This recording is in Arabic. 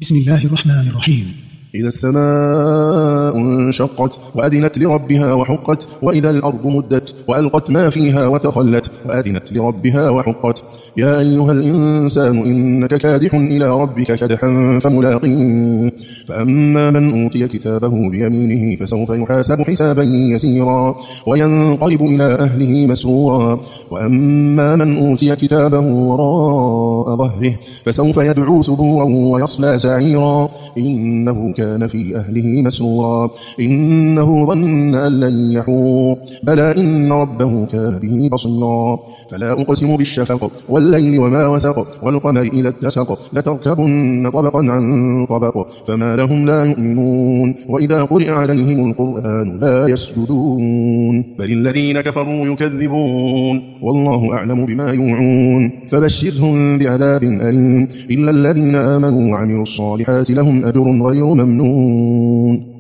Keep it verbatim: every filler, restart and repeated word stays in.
بسم الله الرحمن الرحيم. إذا السماء انشقت وأذنت لربها وحقت، وإذا الأرض مدت وألقت ما فيها وتخلت وأذنت لربها وحقت. يا أيها الإنسان إنك كادح إلى ربك كدحا فملاقيه، فأما من أوتي كتابه بيمينه فسوف يحاسب حسابا يسيرا وينقلب إلى أهله مسرورا، وأما من أوتي كتابه وراء ظهره فسوف يدعو ثبورا ويصلى سعيرا إنه كان في أهله مسرورا إنه ظن أن لن يحور بلى إن ربه كان به بصيرا. فلا أقسم بالشفق والليل وما وسق والقمر إذا اتسق لتركبن طبقا عن طبق فما لهم لا يؤمنون وإذا قرئ عليهم القرآن لا يسجدون بل الذين كفروا يكذبون والله أعلم بما يوعون. فبشرهم بعذاب أليم إلا الذين آمنوا وعملوا الصالحات لهم أجر غير ممنون.